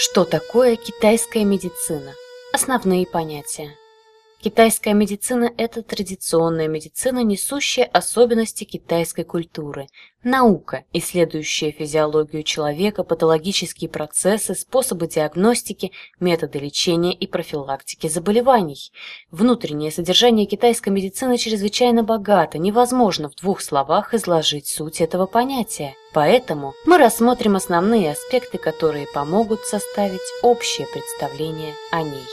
Что такое китайская медицина? Основные понятия. Китайская медицина – это традиционная медицина, несущая особенности китайской культуры, наука, исследующая физиологию человека, патологические процессы, способы диагностики, методы лечения и профилактики заболеваний. Внутреннее содержание китайской медицины чрезвычайно богато, невозможно в двух словах изложить суть этого понятия. Поэтому мы рассмотрим основные аспекты, которые помогут составить общее представление о ней.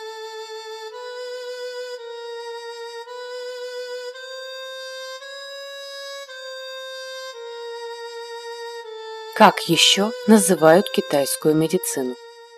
Как еще называют китайскую медицину?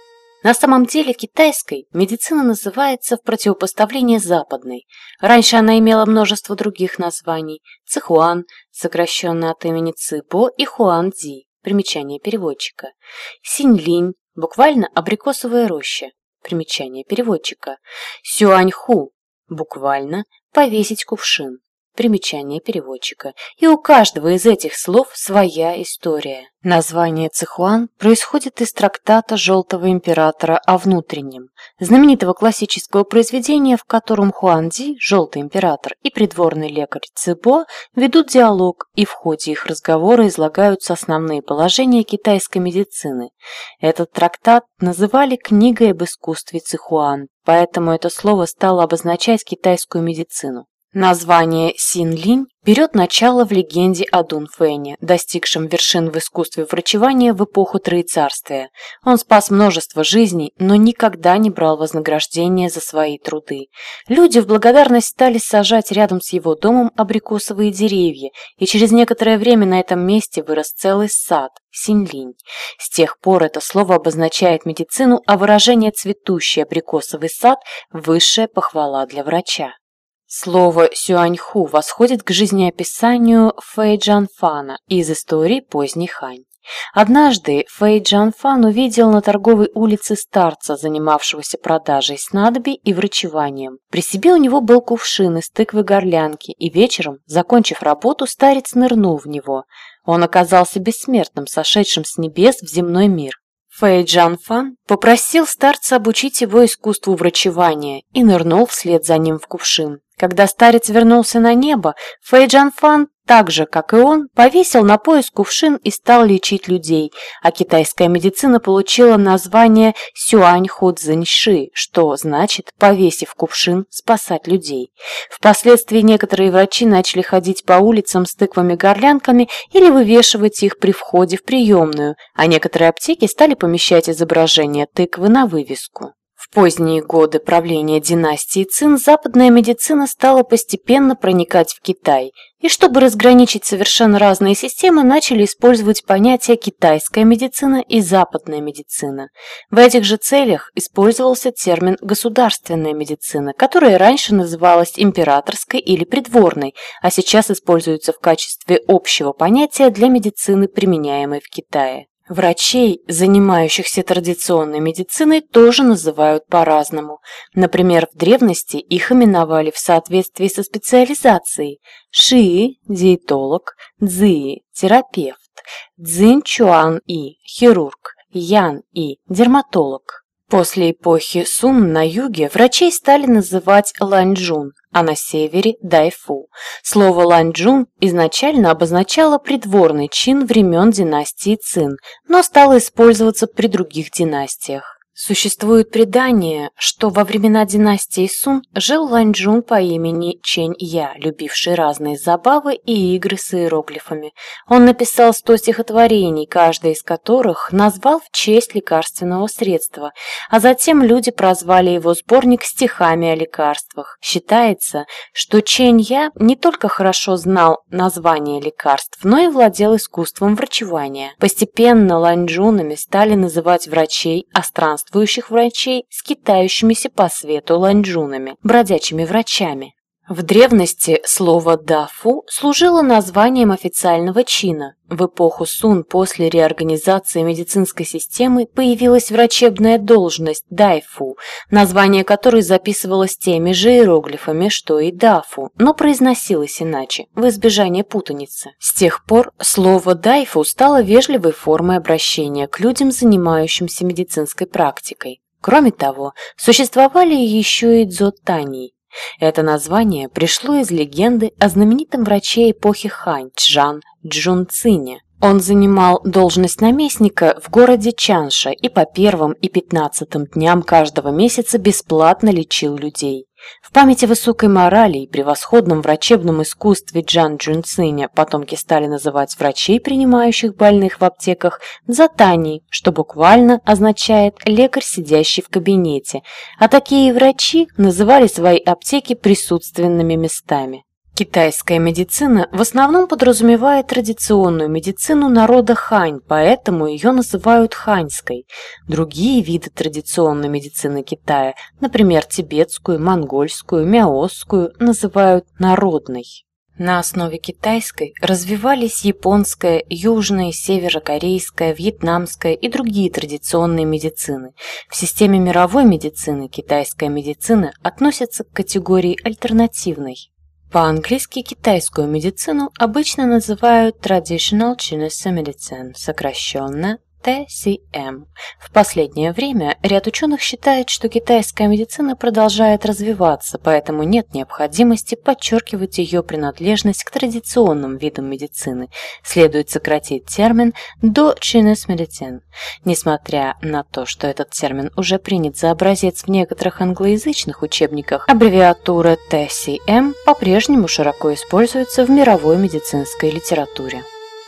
На самом деле китайской медицина называется в противопоставлении западной. Раньше она имела множество других названий: Цихуан, сокращенно от имени Цибо, и Хуанди, примечание переводчика, Синьлинь, буквально абрикосовая роща, примечание переводчика, Сюаньху, буквально повесить кувшин, примечание переводчика, и у каждого из этих слов своя история. Название Цихуан происходит из трактата Желтого императора о внутреннем, знаменитого классического произведения, в котором Хуанди, Желтый император, и придворный лекарь Цибо ведут диалог, и в ходе их разговора излагаются основные положения китайской медицины. Этот трактат называли книгой об искусстве Цихуан, поэтому это слово стало обозначать китайскую медицину. Название Синьлинь берет начало в легенде о Дун Фэне, достигшем вершин в искусстве врачевания в эпоху Троецарствия. Он спас множество жизней, но никогда не брал вознаграждения за свои труды. Люди в благодарность стали сажать рядом с его домом абрикосовые деревья, и через некоторое время на этом месте вырос целый сад – Синьлинь. С тех пор это слово обозначает медицину, а выражение «цветущий абрикосовый сад» – высшая похвала для врача. Слово «сюаньху» восходит к жизнеописанию Фэй Джанфана из истории поздней Хань. Однажды Фэй Джанфан увидел на торговой улице старца, занимавшегося продажей снадобий и врачеванием. При себе у него был кувшин из тыквы-горлянки, и вечером, закончив работу, старец нырнул в него. Он оказался бессмертным, сошедшим с небес в земной мир. Фэй Джанфан попросил старца обучить его искусству врачевания и нырнул вслед за ним в кувшин. Когда старец вернулся на небо, Фэй Джанфан, так же, как и он, повесил на пояс кувшин и стал лечить людей, а китайская медицина получила название Сюаньху Цзиньши, что значит «повесив кувшин, спасать людей». Впоследствии некоторые врачи начали ходить по улицам с тыквами-горлянками или вывешивать их при входе в приемную, а некоторые аптеки стали помещать изображение тыквы на вывеску. В поздние годы правления династии Цин западная медицина стала постепенно проникать в Китай, и чтобы разграничить совершенно разные системы, начали использовать понятия «китайская медицина» и «западная медицина». В этих же целях использовался термин «государственная медицина», которая раньше называлась императорской или придворной, а сейчас используется в качестве общего понятия для медицины, применяемой в Китае. Врачей, занимающихся традиционной медициной, тоже называют по-разному. Например, в древности их именовали в соответствии со специализацией: Ши – диетолог, Цзи – терапевт, Цзин Чуан И – хирург, Ян И – дерматолог. После эпохи Сун на юге врачей стали называть ланьчжун, а на севере – дайфу. Слово ланьчжун изначально обозначало придворный чин времен династии Цин, но стало использоваться при других династиях. Существует предание, что во времена династии Сун жил ланьчжун по имени Чэнь Я, любивший разные забавы и игры с иероглифами. Он написал 100 стихотворений, каждое из которых назвал в честь лекарственного средства, а затем люди прозвали его сборник стихами о лекарствах. Считается, что Чэнь Я не только хорошо знал названия лекарств, но и владел искусством врачевания. Постепенно ланьчжунами стали называть врачей, а странствующих врачей скитающимися по свету ланьчжунами, бродячими врачами. В древности слово «дафу» служило названием официального чина. В эпоху Сун после реорганизации медицинской системы появилась врачебная должность «дайфу», название которой записывалось теми же иероглифами, что и «дафу», но произносилось иначе, в избежание путаницы. С тех пор слово «дайфу» стало вежливой формой обращения к людям, занимающимся медицинской практикой. Кроме того, существовали еще и дзотани. Это название пришло из легенды о знаменитом враче эпохи Хань Чжан Чжунцине. Он занимал должность наместника в городе Чанша и по первым и 15-м дням каждого месяца бесплатно лечил людей. В память о высокой морали и превосходном врачебном искусстве Чжан Чжунциня потомки стали называть врачей, принимающих больных в аптеках, дзотани, что буквально означает «лекарь, сидящий в кабинете», а такие врачи называли свои аптеки присутственными местами. Китайская медицина в основном подразумевает традиционную медицину народа Хань, поэтому ее называют ханьской. Другие виды традиционной медицины Китая, например, тибетскую, монгольскую, мяосскую, называют народной. На основе китайской развивались японская, южная, северокорейская, вьетнамская и другие традиционные медицины. В системе мировой медицины китайская медицина относится к категории альтернативной. По-английски китайскую медицину обычно называют Traditional Chinese Medicine, сокращенно TCM. В последнее время ряд ученых считает, что китайская медицина продолжает развиваться, поэтому нет необходимости подчеркивать ее принадлежность к традиционным видам медицины. Следует сократить термин до Chinese Medicine. Несмотря на то, что этот термин уже принят за образец в некоторых англоязычных учебниках, аббревиатура TCM по-прежнему широко используется в мировой медицинской литературе.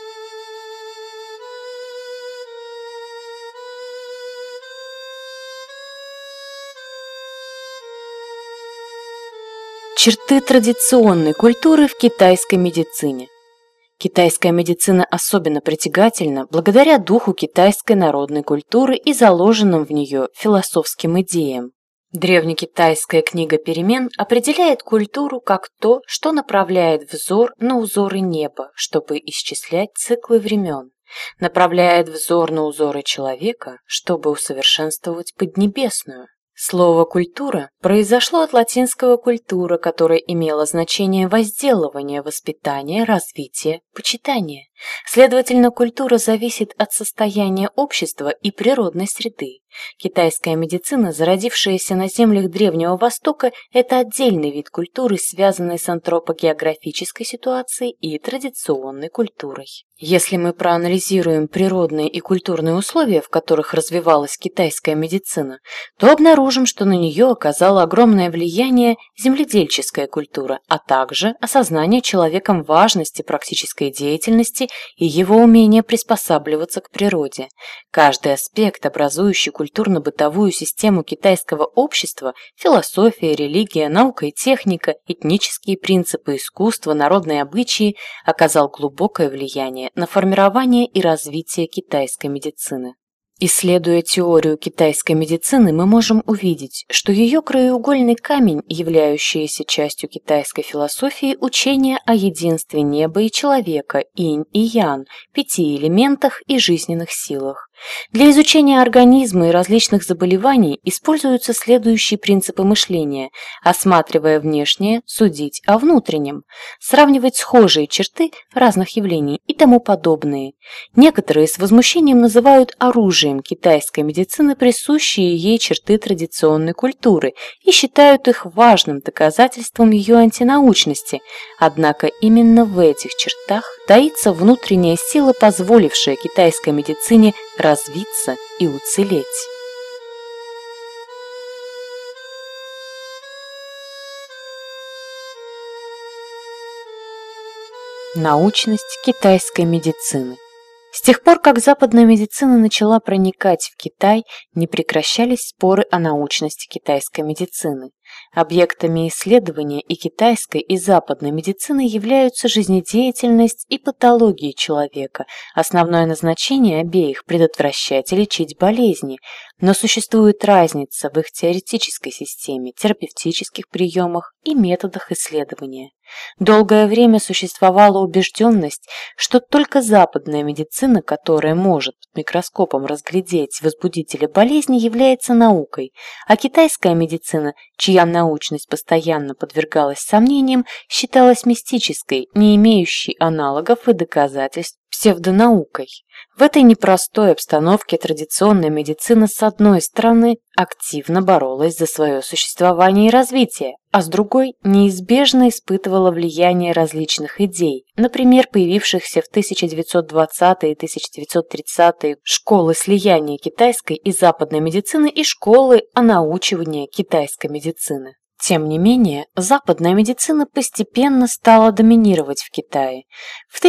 Черты традиционной культуры в китайской медицине. Китайская медицина особенно притягательна благодаря духу китайской народной культуры и заложенным в нее философским идеям. Древнекитайская книга перемен определяет культуру как то, что направляет взор на узоры неба, чтобы исчислять циклы времен, направляет взор на узоры человека, чтобы усовершенствовать Поднебесную. Слово «культура» произошло от латинского «культура», которое имело значение возделывания, воспитания, развития, почитания. Следовательно, культура зависит от состояния общества и природной среды. Китайская медицина, зародившаяся на землях Древнего Востока, это отдельный вид культуры, связанный с антропогеографической ситуацией и традиционной культурой. Если мы проанализируем природные и культурные условия, в которых развивалась китайская медицина, то обнаружим, что на нее оказало огромное влияние земледельческая культура, а также осознание человеком важности практической деятельности и его умение приспосабливаться к природе. Каждый аспект, образующий культурно-бытовую систему китайского общества – философия, религия, наука и техника, этнические принципы, искусство, народные обычаи – оказал глубокое влияние на формирование и развитие китайской медицины. Исследуя теорию китайской медицины, мы можем увидеть, что ее краеугольный камень, являющийся частью китайской философии, учение о единстве неба и человека, инь и ян, 5 элементах и жизненных силах. Для изучения организма и различных заболеваний используются следующие принципы мышления: осматривая внешнее, судить о внутреннем, сравнивать схожие черты разных явлений и тому подобные. Некоторые с возмущением называют оружием китайской медицины присущие ей черты традиционной культуры и считают их важным доказательством ее антинаучности. Однако именно в этих чертах таится внутренняя сила, позволившая китайской медицине развиться и уцелеть. Научность китайской медицины. С тех пор, как западная медицина начала проникать в Китай, не прекращались споры о научности китайской медицины. Объектами исследования и китайской, и западной медицины являются жизнедеятельность и патологии человека. Основное назначение обеих – предотвращать и лечить болезни. Но существует разница в их теоретической системе, терапевтических приемах и методах исследования. Долгое время существовала убежденность, что только западная медицина, которая может под микроскопом разглядеть возбудители болезни, является наукой, а китайская медицина, чья научность постоянно подвергалась сомнениям, считалась мистической, не имеющей аналогов и доказательств, псевдонаукой. В этой непростой обстановке традиционная медицина, с одной стороны, активно боролась за свое существование и развитие, а с другой неизбежно испытывала влияние различных идей, например, появившихся в 1920-е и 1930-е школы слияния китайской и западной медицины и школы онаучивания китайской медицины. Тем не менее, западная медицина постепенно стала доминировать в Китае. В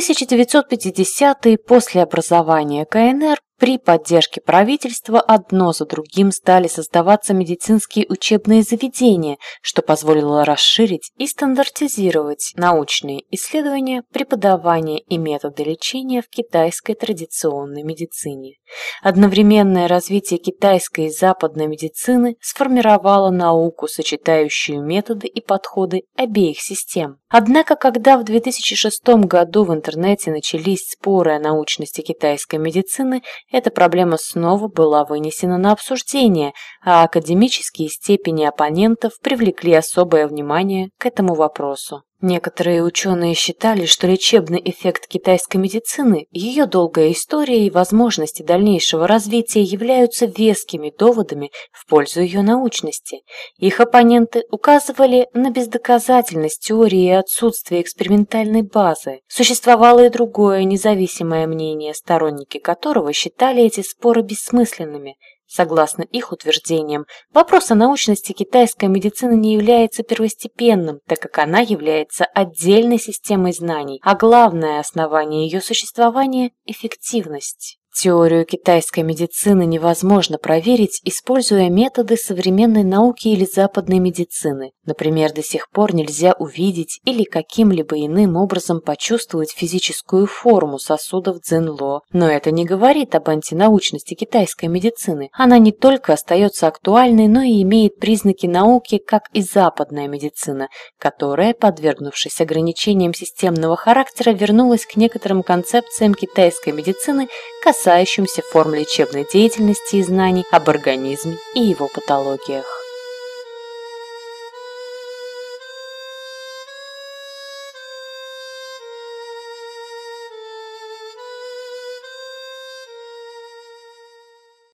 1950-е, после образования КНР, при поддержке правительства одно за другим стали создаваться медицинские учебные заведения, что позволило расширить и стандартизировать научные исследования, преподавание и методы лечения в китайской традиционной медицине. Одновременное развитие китайской и западной медицины сформировало науку, сочетающую методы и подходы обеих систем. Однако, когда в 2006 году в интернете начались споры о научности китайской медицины, эта проблема снова была вынесена на обсуждение, а академические степени оппонентов привлекли особое внимание к этому вопросу. Некоторые ученые считали, что лечебный эффект китайской медицины, ее долгая история и возможности дальнейшего развития являются вескими доводами в пользу ее научности. Их оппоненты указывали на бездоказательность теории и отсутствие экспериментальной базы. Существовало и другое независимое мнение, сторонники которого считали эти споры бессмысленными. Согласно их утверждениям, вопрос о научности китайской медицины не является первостепенным, так как она является отдельной системой знаний, а главное основание ее существования – эффективность. Теорию китайской медицины невозможно проверить, используя методы современной науки или западной медицины. Например, до сих пор нельзя увидеть или каким-либо иным образом почувствовать физическую форму сосудов Цзиньло. Но это не говорит об антинаучности китайской медицины. Она не только остается актуальной, но и имеет признаки науки, как и западная медицина, которая, подвергнувшись ограничениям системного характера, вернулась к некоторым концепциям китайской медицины, касающимся форм лечебной деятельности и знаний об организме и его патологиях.